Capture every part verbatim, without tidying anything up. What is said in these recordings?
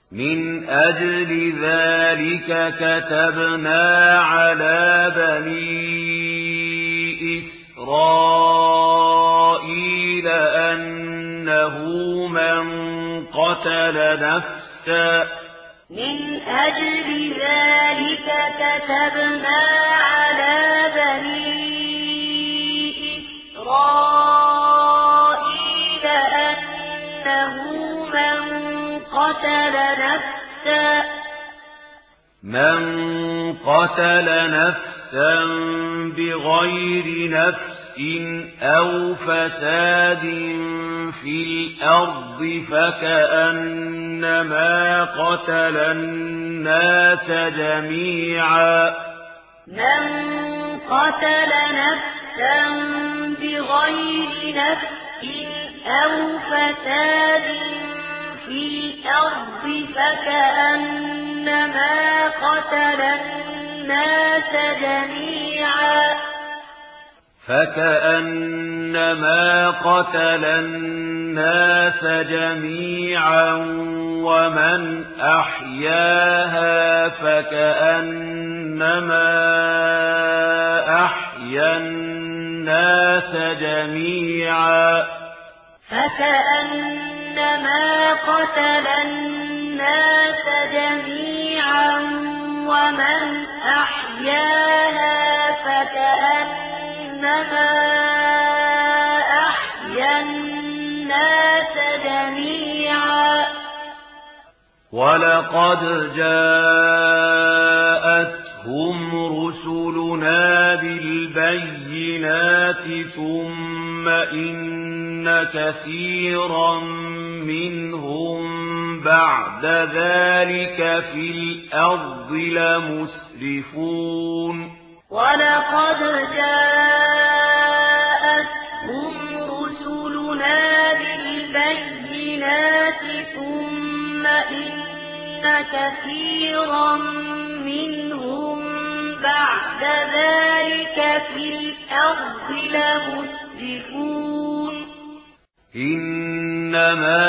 من أجل ذلك كتبنا على بني إسرائيل أنه من قتل نفسا من أجل ذلك كتبنا على بني إسرائيل أنه من قتل نفسا من قتل نفسا بغير نفس أو فساد في الأرض فكأنما قتل الناس جميعا من قتل نفسا بغير نفس أو فساد في الأرض فكأنما قتل الناس جميعا فكأنما قتل الناس جميعا ومن أحياها فكأنما أحيا الناس جميعا فكأنما قتل الناس جميعا ومن أحياها فكأنما أحيا الناس جميعا ولقد جاءتهم رسلنا بالبينات ثم إن كثيرا منهم بعد ذلك في الأرض لمسرفون ولقد جاءتهم رسلنا بالبينات ثم إن كثيرا منهم بعد ذلك في الأرض لمسرفون إنما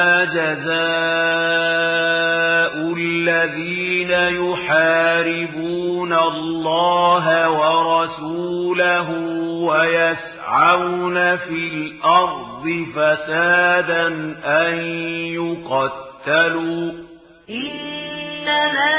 جزاء الذين يحاربون الله ورسوله ويسعون في الأرض فسادا أن يقتلوا إنما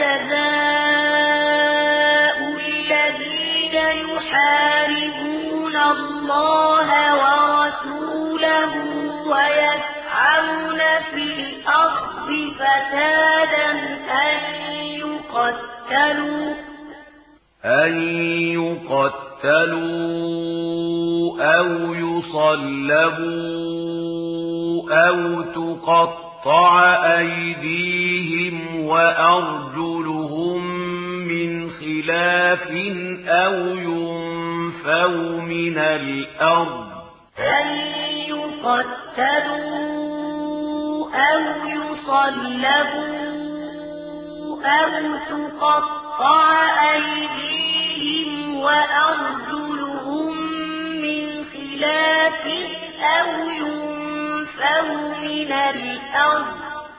جزاء الذين يحاربون الله ورسوله ويسعون في الأرض فسادا أن يقتلوا أن يقتلوا أو يصلبوا أو تقطع أيديهم وأرجلهم من خلاف أو ينفوا من الأرض أن يقتلوا أو يصلبوا أو تقطع أيديهم وأرجلهم من خلاف أو ينفوا من الأرض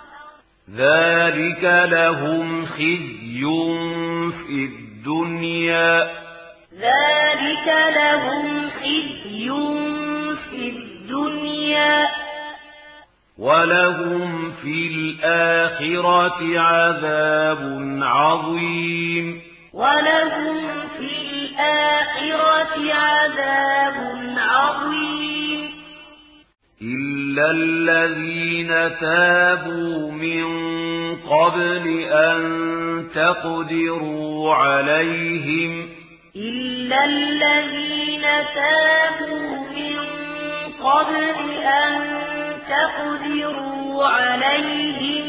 ذلك لهم خزي في الدنيا ذلك لهم خزي في الدنيا ولهم في الآخرة عذاب عظيم ولهم في الآخرة عذاب عظيم إلا الذين تابوا من قبل أن تقدروا عليهم إلا الذين تابوا من قبل أن تقدروا عليهم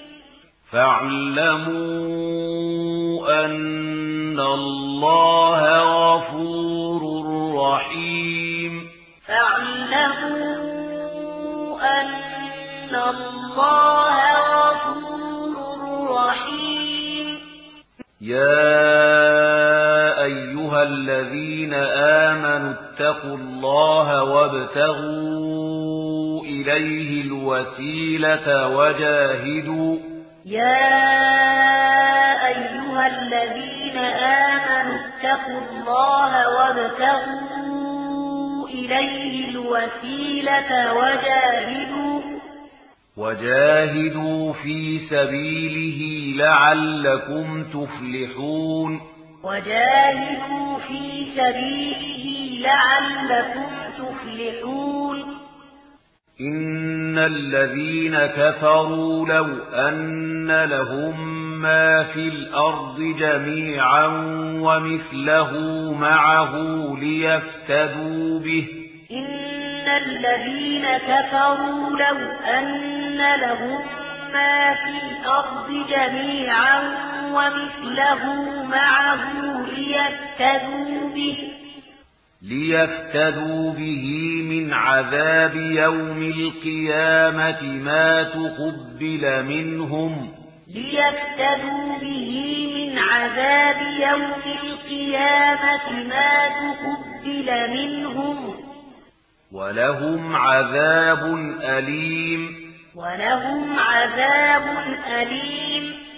فاعلموا أن الله غفور رحيم فاعلموا أن الله غفور رحيم يا أيها الذين آمنوا اتقوا الله وابتغوا إليه الوسيلة وجاهدوا يا أيها الذين آمنوا اتقوا الله وابتغوا إليه الوسيلة وجاهدوا وجاهدوا في سبيله لعلكم تفلحون وجاهدوا في سبيله لعلكم تفلحون إن الذين كفروا لو أن لهم ما في الأرض جميعا ومثله معه ليفتدوا به إن الذين كفروا لو أن لهم ما في الأرض جميعا ومثله معه ليفتدوا به ليفتدوا به من عذاب يوم القيامة ما تقبل منهم ليفتدوا به من عذاب يوم القيامة ما تقبل منهم ولهم عذاب أليم ولهم عذاب أليم